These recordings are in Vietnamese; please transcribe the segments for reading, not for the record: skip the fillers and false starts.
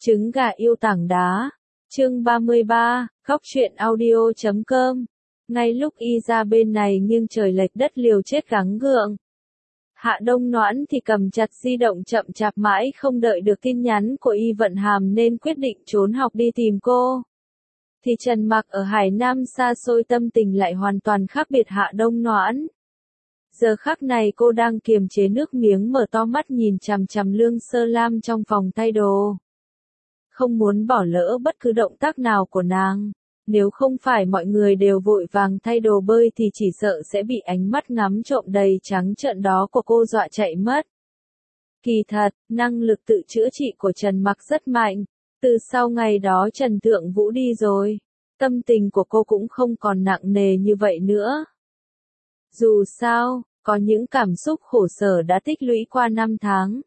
Trứng gà yêu tảng đá. Chương 33, Góc truyện audio.com. Ngay lúc y ra bên này nghiêng trời lệch đất liều chết gắng gượng. Hạ Đông Noãn thì cầm chặt di động chậm chạp mãi không đợi được tin nhắn của Y Vận Hàm nên quyết định trốn học đi tìm cô. Thì Trần Mặc ở Hải Nam xa xôi tâm tình lại hoàn toàn khác biệt Hạ Đông Noãn. Giờ khắc này cô đang kiềm chế nước miếng mở to mắt nhìn chằm chằm Lương Sơ Lam trong phòng thay đồ. Không muốn bỏ lỡ bất cứ động tác nào của nàng. Nếu không phải mọi người đều vội vàng thay đồ bơi thì chỉ sợ sẽ bị ánh mắt ngắm trộm đầy trắng trợn đó của cô dọa chạy mất. Kỳ thật, năng lực tự chữa trị của Trần Mặc rất mạnh. Từ sau ngày đó Trần Thượng Vũ đi rồi, tâm tình của cô cũng không còn nặng nề như vậy nữa. Dù sao, có những cảm xúc khổ sở đã tích lũy qua 5 tháng.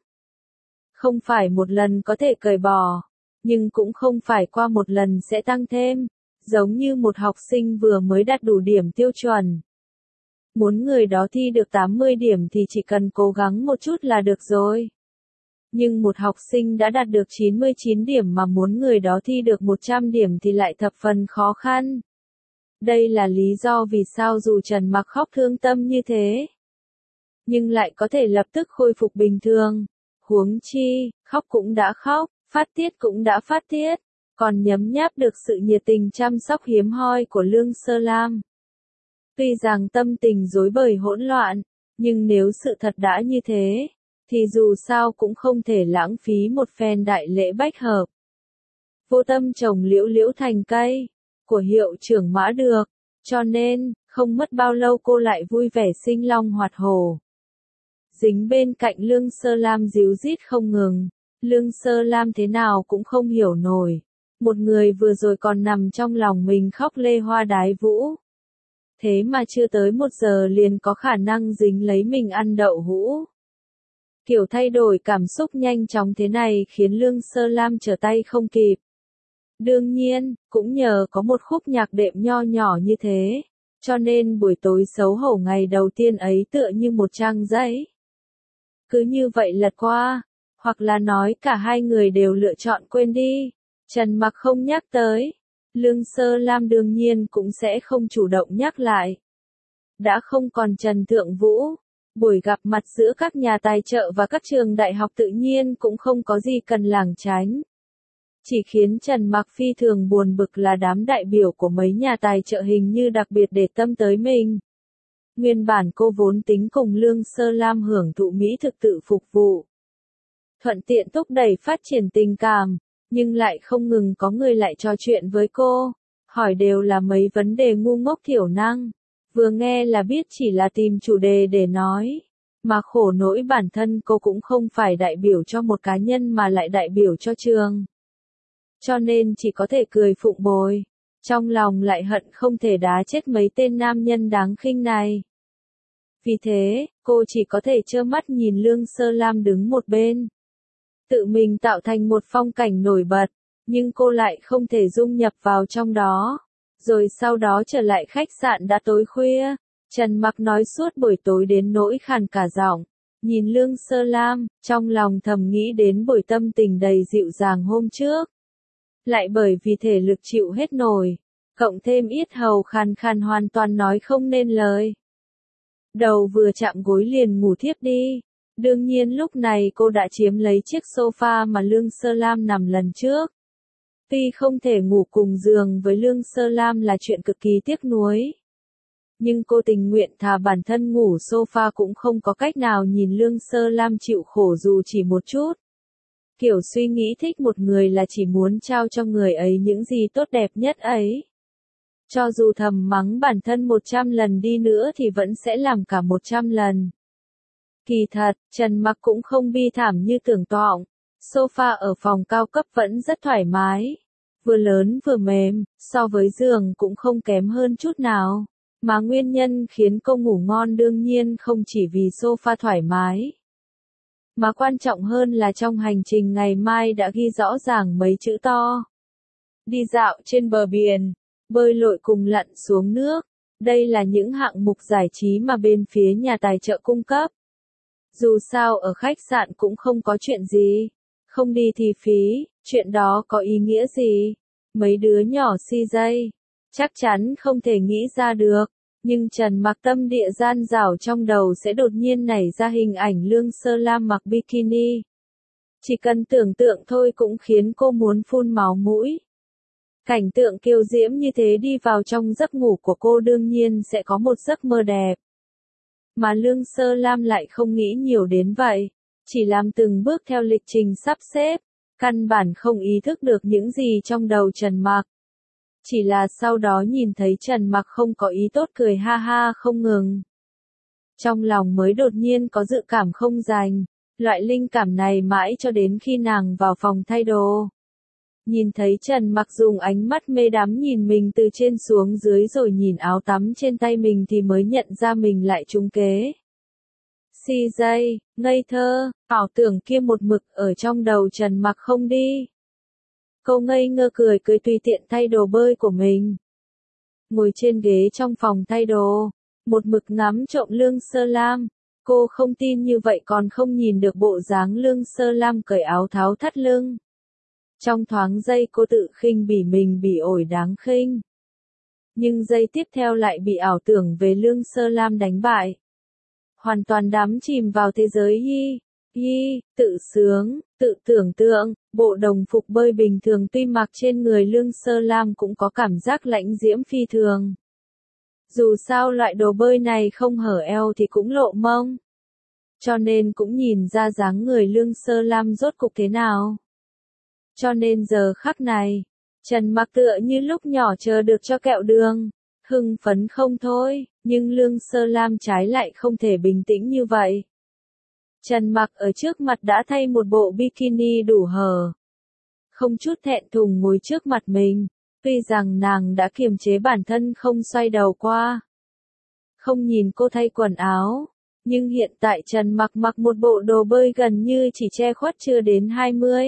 Không phải một lần có thể cởi bỏ, nhưng cũng không phải qua một lần sẽ tăng thêm, giống như một học sinh vừa mới đạt đủ điểm tiêu chuẩn. Muốn người đó thi được 80 điểm thì chỉ cần cố gắng một chút là được rồi. Nhưng một học sinh đã đạt được 99 điểm mà muốn người đó thi được 100 điểm thì lại thập phần khó khăn. Đây là lý do vì sao dù Trần Mặc khóc thương tâm như thế, nhưng lại có thể lập tức khôi phục bình thường. Huống chi, khóc cũng đã khóc, phát tiết cũng đã phát tiết, còn nhấm nháp được sự nhiệt tình chăm sóc hiếm hoi của Lương Sơ Lam. Tuy rằng tâm tình rối bời hỗn loạn, nhưng nếu sự thật đã như thế, thì dù sao cũng không thể lãng phí một phen đại lễ bách hợp. Vô tâm trồng liễu liễu thành cây, của hiệu trưởng Mã được, cho nên, không mất bao lâu cô lại vui vẻ sinh long hoạt hổ. Dính bên cạnh Lương Sơ Lam díu dít không ngừng, Lương Sơ Lam thế nào cũng không hiểu nổi. Một người vừa rồi còn nằm trong lòng mình khóc lê hoa đái vũ. Thế mà chưa tới 1 giờ liền có khả năng dính lấy mình ăn đậu hũ. Kiểu thay đổi cảm xúc nhanh chóng thế này khiến Lương Sơ Lam trở tay không kịp. Đương nhiên, cũng nhờ có một khúc nhạc đệm nho nhỏ như thế, cho nên buổi tối xấu hổ ngày đầu tiên ấy tựa như một trang giấy. Cứ như vậy lật qua, hoặc là nói cả hai người đều lựa chọn quên đi. Trần Mặc không nhắc tới, Lương Sơ Lam đương nhiên cũng sẽ không chủ động nhắc lại. Đã không còn Trần Thượng Vũ, buổi gặp mặt giữa các nhà tài trợ và các trường đại học tự nhiên cũng không có gì cần lảng tránh. Chỉ khiến Trần Mặc phi thường buồn bực là đám đại biểu của mấy nhà tài trợ hình như đặc biệt để tâm tới mình. Nguyên bản cô vốn tính cùng Lương Sơ Lam hưởng thụ mỹ thực tự phục vụ, thuận tiện thúc đẩy phát triển tình cảm, nhưng lại không ngừng có người lại trò chuyện với cô, hỏi đều là mấy vấn đề ngu ngốc thiểu năng, vừa nghe là biết chỉ là tìm chủ đề để nói, mà khổ nỗi bản thân cô cũng không phải đại biểu cho một cá nhân mà lại đại biểu cho trường. Cho nên chỉ có thể cười phụng bồi, trong lòng lại hận không thể đá chết mấy tên nam nhân đáng khinh này. Vì thế, cô chỉ có thể trơ mắt nhìn Lương Sơ Lam đứng một bên, tự mình tạo thành một phong cảnh nổi bật, nhưng cô lại không thể dung nhập vào trong đó. Rồi sau đó trở lại khách sạn đã tối khuya, Trần Mặc nói suốt buổi tối đến nỗi khàn cả giọng, nhìn Lương Sơ Lam, trong lòng thầm nghĩ đến buổi tâm tình đầy dịu dàng hôm trước. Lại bởi vì thể lực chịu hết nổi, cộng thêm yết hầu khàn khàn hoàn toàn nói không nên lời. Đầu vừa chạm gối liền ngủ thiếp đi. Đương nhiên lúc này cô đã chiếm lấy chiếc sofa mà Lương Sơ Lam nằm lần trước. Tuy không thể ngủ cùng giường với Lương Sơ Lam là chuyện cực kỳ tiếc nuối, nhưng cô tình nguyện thà bản thân ngủ sofa cũng không có cách nào nhìn Lương Sơ Lam chịu khổ dù chỉ một chút. Kiểu suy nghĩ thích một người là chỉ muốn trao cho người ấy những gì tốt đẹp nhất ấy. Cho dù thầm mắng bản thân 100 lần đi nữa thì vẫn sẽ làm cả 100 lần. Kỳ thật, Trần Mặc cũng không bi thảm như tưởng tượng. Sofa ở phòng cao cấp vẫn rất thoải mái. Vừa lớn vừa mềm, so với giường cũng không kém hơn chút nào. Mà nguyên nhân khiến cô ngủ ngon đương nhiên không chỉ vì sofa thoải mái. Mà quan trọng hơn là trong hành trình ngày mai đã ghi rõ ràng mấy chữ to. Đi dạo trên bờ biển, bơi lội cùng lặn xuống nước. Đây là những hạng mục giải trí mà bên phía nhà tài trợ cung cấp. Dù sao ở khách sạn cũng không có chuyện gì. Không đi thì phí, chuyện đó có ý nghĩa gì? Mấy đứa nhỏ si dây, chắc chắn không thể nghĩ ra được. Nhưng Trần Mặc tâm địa gian dảo trong đầu sẽ đột nhiên nảy ra hình ảnh Lương Sơ Lam mặc bikini. Chỉ cần tưởng tượng thôi cũng khiến cô muốn phun máu mũi. Cảnh tượng kiều diễm như thế đi vào trong giấc ngủ của cô đương nhiên sẽ có một giấc mơ đẹp. Mà Lương Sơ Lam lại không nghĩ nhiều đến vậy, chỉ làm từng bước theo lịch trình sắp xếp, căn bản không ý thức được những gì trong đầu Trần Mặc. Chỉ là sau đó nhìn thấy Trần Mặc không có ý tốt cười ha ha không ngừng. Trong lòng mới đột nhiên có dự cảm không dành, loại linh cảm này mãi cho đến khi nàng vào phòng thay đồ. Nhìn thấy Trần Mặc dùng ánh mắt mê đắm nhìn mình từ trên xuống dưới rồi nhìn áo tắm trên tay mình thì mới nhận ra mình lại trúng kế. Si dây, ngây thơ, ảo tưởng kia một mực ở trong đầu Trần Mặc không đi. Cô ngây ngơ cười tùy tiện thay đồ bơi của mình. Ngồi trên ghế trong phòng thay đồ, một mực ngắm trộm Lương Sơ Lam. Cô không tin như vậy còn không nhìn được bộ dáng Lương Sơ Lam cởi áo tháo thắt lưng. Trong thoáng giây cô tự khinh bỉ mình bị ổi đáng khinh. Nhưng giây tiếp theo lại bị ảo tưởng về Lương Sơ Lam đánh bại. Hoàn toàn đắm chìm vào thế giới tự sướng, tự tưởng tượng, bộ đồng phục bơi bình thường tuy mặc trên người Lương Sơ Lam cũng có cảm giác lãnh diễm phi thường. Dù sao loại đồ bơi này không hở eo thì cũng lộ mông. Cho nên cũng nhìn ra dáng người Lương Sơ Lam rốt cục thế nào. Cho nên giờ khắc này, Trần Mặc tựa như lúc nhỏ chờ được cho kẹo đường, hưng phấn không thôi, nhưng Lương Sơ Lam trái lại không thể bình tĩnh như vậy. Trần Mặc ở trước mặt đã thay một bộ bikini đủ hở. Không chút thẹn thùng ngồi trước mặt mình, tuy rằng nàng đã kiềm chế bản thân không xoay đầu qua. Không nhìn cô thay quần áo, nhưng hiện tại Trần Mặc mặc một bộ đồ bơi gần như chỉ che khuất chưa đến 20.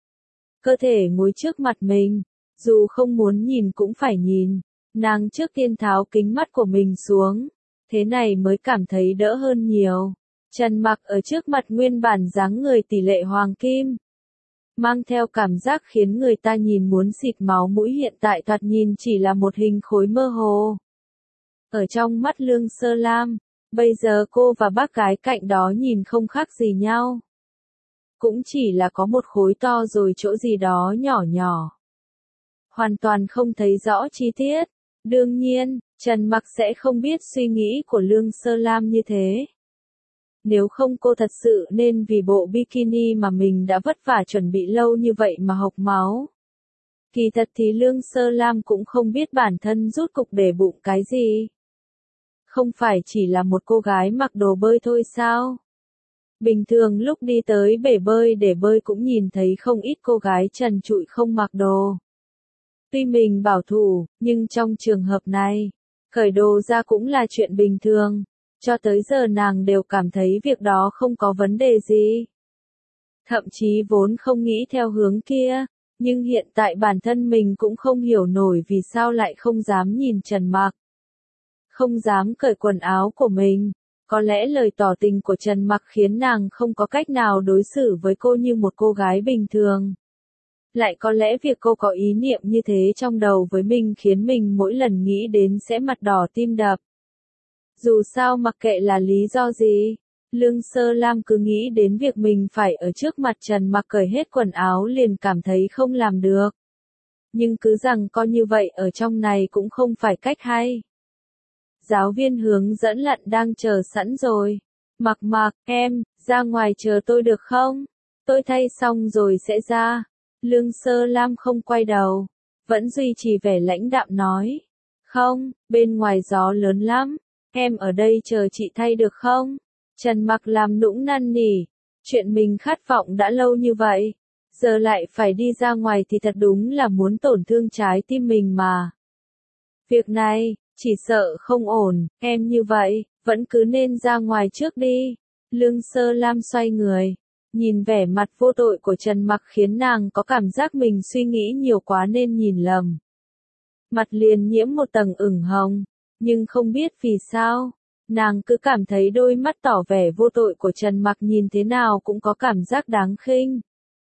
Cơ thể ngồi trước mặt mình, dù không muốn nhìn cũng phải nhìn, nàng trước tiên tháo kính mắt của mình xuống, thế này mới cảm thấy đỡ hơn nhiều. Trần Mặc ở trước mặt nguyên bản dáng người tỷ lệ hoàng kim, mang theo cảm giác khiến người ta nhìn muốn xịt máu mũi hiện tại thoạt nhìn chỉ là một hình khối mơ hồ. Ở trong mắt Lương Sơ Lam, bây giờ cô và bác gái cạnh đó nhìn không khác gì nhau. Cũng chỉ là có một khối to rồi chỗ gì đó nhỏ nhỏ. Hoàn toàn không thấy rõ chi tiết. Đương nhiên, Trần Mặc sẽ không biết suy nghĩ của Lương Sơ Lam như thế. Nếu không cô thật sự nên vì bộ bikini mà mình đã vất vả chuẩn bị lâu như vậy mà hộc máu. Kỳ thật thì Lương Sơ Lam cũng không biết bản thân rút cục để bụng cái gì. Không phải chỉ là một cô gái mặc đồ bơi thôi sao? Bình thường lúc đi tới bể bơi để bơi cũng nhìn thấy không ít cô gái trần trụi không mặc đồ. Tuy mình bảo thủ, nhưng trong trường hợp này, cởi đồ ra cũng là chuyện bình thường. Cho tới giờ nàng đều cảm thấy việc đó không có vấn đề gì. Thậm chí vốn không nghĩ theo hướng kia, nhưng hiện tại bản thân mình cũng không hiểu nổi vì sao lại không dám nhìn Trần Mặc. Không dám cởi quần áo của mình. Có lẽ lời tỏ tình của Trần Mặc khiến nàng không có cách nào đối xử với cô như một cô gái bình thường. Lại có lẽ việc cô có ý niệm như thế trong đầu với mình khiến mình mỗi lần nghĩ đến sẽ mặt đỏ tim đập. Dù sao mặc kệ là lý do gì, Lương Sơ Lam cứ nghĩ đến việc mình phải ở trước mặt Trần Mặc cởi hết quần áo liền cảm thấy không làm được. Nhưng cứ rằng coi như vậy ở trong này cũng không phải cách hay. Giáo viên hướng dẫn lặn đang chờ sẵn rồi. Mặc, em, ra ngoài chờ tôi được không? Tôi thay xong rồi sẽ ra. Lương Sơ Lam không quay đầu, vẫn duy trì vẻ lãnh đạm nói. Không, bên ngoài gió lớn lắm, em ở đây chờ chị thay được không? Trần Mặc làm nũng năn nỉ, chuyện mình khát vọng đã lâu như vậy, giờ lại phải đi ra ngoài thì thật đúng là muốn tổn thương trái tim mình mà. Việc này, chỉ sợ không ổn, em như vậy, vẫn cứ nên ra ngoài trước đi. Lương Sơ Lam xoay người, nhìn vẻ mặt vô tội của Trần Mặc khiến nàng có cảm giác mình suy nghĩ nhiều quá nên nhìn lầm. Mặt liền nhiễm một tầng ửng hồng, nhưng không biết vì sao, nàng cứ cảm thấy đôi mắt tỏ vẻ vô tội của Trần Mặc nhìn thế nào cũng có cảm giác đáng khinh.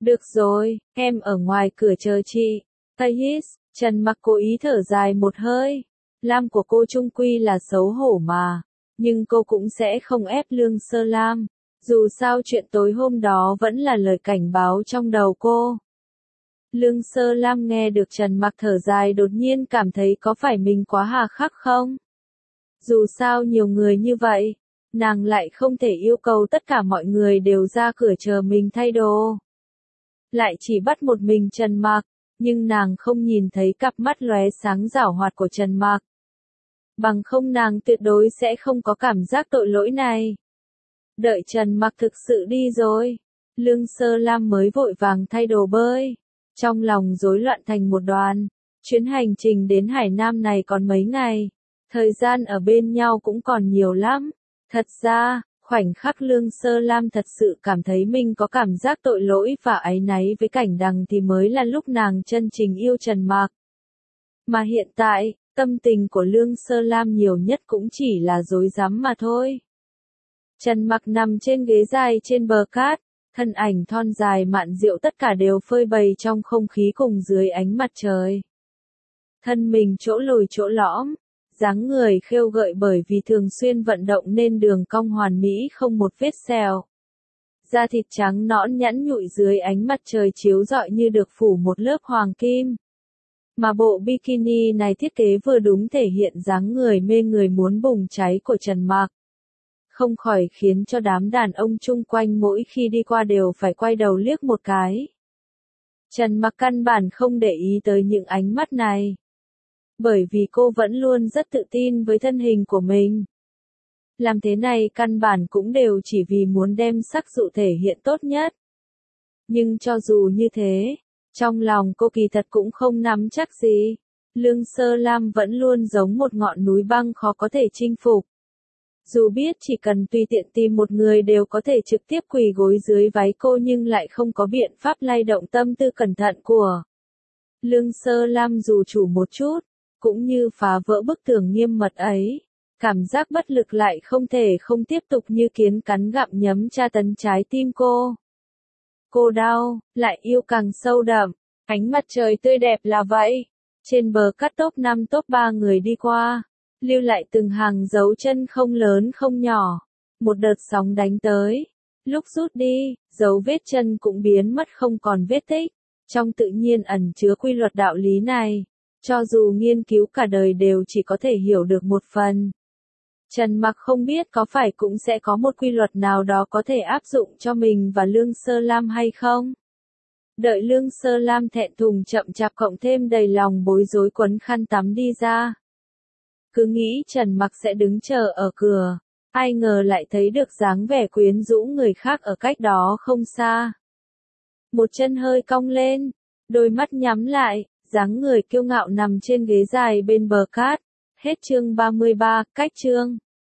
Được rồi, em ở ngoài cửa chờ chị. Tây hít, Trần Mặc cố ý thở dài một hơi. Lam của cô chung quy là xấu hổ mà. Nhưng cô cũng sẽ không ép Lương Sơ Lam. Dù sao chuyện tối hôm đó vẫn là lời cảnh báo trong đầu cô. Lương Sơ Lam nghe được Trần Mặc thở dài đột nhiên cảm thấy có phải mình quá hà khắc không? Dù sao nhiều người như vậy, nàng lại không thể yêu cầu tất cả mọi người đều ra cửa chờ mình thay đồ. Lại chỉ bắt một mình Trần Mặc, nhưng nàng không nhìn thấy cặp mắt lóe sáng giảo hoạt của Trần Mặc. Bằng không nàng tuyệt đối sẽ không có cảm giác tội lỗi này. Đợi Trần Mặc thực sự đi rồi, Lương Sơ Lam mới vội vàng thay đồ bơi. Trong lòng rối loạn thành một đoàn, chuyến hành trình đến Hải Nam này còn mấy ngày, thời gian ở bên nhau cũng còn nhiều lắm. Thật ra, khoảnh khắc Lương Sơ Lam thật sự cảm thấy mình có cảm giác tội lỗi và áy náy với Cảnh Đằng thì mới là lúc nàng chân chính yêu Trần Mặc. Mà hiện tại, tâm tình của Lương Sơ Lam nhiều nhất cũng chỉ là rối rắm mà thôi. Trần Mặc nằm trên ghế dài trên bờ cát, thân ảnh thon dài mạn diệu tất cả đều phơi bày trong không khí cùng dưới ánh mặt trời. Thân mình chỗ lồi chỗ lõm, dáng người khêu gợi bởi vì thường xuyên vận động nên đường cong hoàn mỹ không một vết sẹo. Da thịt trắng nõn nhẵn nhụi dưới ánh mặt trời chiếu rọi như được phủ một lớp hoàng kim. Mà bộ bikini này thiết kế vừa đúng thể hiện dáng người mê người muốn bùng cháy của Trần Mặc. Không khỏi khiến cho đám đàn ông chung quanh mỗi khi đi qua đều phải quay đầu liếc một cái. Trần Mặc căn bản không để ý tới những ánh mắt này. Bởi vì cô vẫn luôn rất tự tin với thân hình của mình. Làm thế này căn bản cũng đều chỉ vì muốn đem sắc dụ thể hiện tốt nhất. Nhưng cho dù như thế, trong lòng cô kỳ thật cũng không nắm chắc gì. Lương Sơ Lam vẫn luôn giống một ngọn núi băng khó có thể chinh phục. Dù biết chỉ cần tùy tiện tìm một người đều có thể trực tiếp quỳ gối dưới váy cô nhưng lại không có biện pháp lay động tâm tư cẩn thận của Lương Sơ Lam dù chủ một chút, cũng như phá vỡ bức tường nghiêm mật ấy. Cảm giác bất lực lại không thể không tiếp tục như kiến cắn gặm nhấm tra tấn trái tim cô. Cô đau, lại yêu càng sâu đậm, ánh mặt trời tươi đẹp là vậy. Trên bờ cát top 5 top 3 người đi qua, lưu lại từng hàng dấu chân không lớn không nhỏ. Một đợt sóng đánh tới, lúc rút đi, dấu vết chân cũng biến mất không còn vết tích. Trong tự nhiên ẩn chứa quy luật đạo lý này, cho dù nghiên cứu cả đời đều chỉ có thể hiểu được một phần. Trần Mặc không biết có phải cũng sẽ có một quy luật nào đó có thể áp dụng cho mình và Lương Sơ Lam hay không? Đợi Lương Sơ Lam thẹn thùng chậm chạp cộng thêm đầy lòng bối rối quấn khăn tắm đi ra. Cứ nghĩ Trần Mặc sẽ đứng chờ ở cửa, ai ngờ lại thấy được dáng vẻ quyến rũ người khác ở cách đó không xa. Một chân hơi cong lên, đôi mắt nhắm lại, dáng người kiêu ngạo nằm trên ghế dài bên bờ cát. Hết chương 33, cách chương.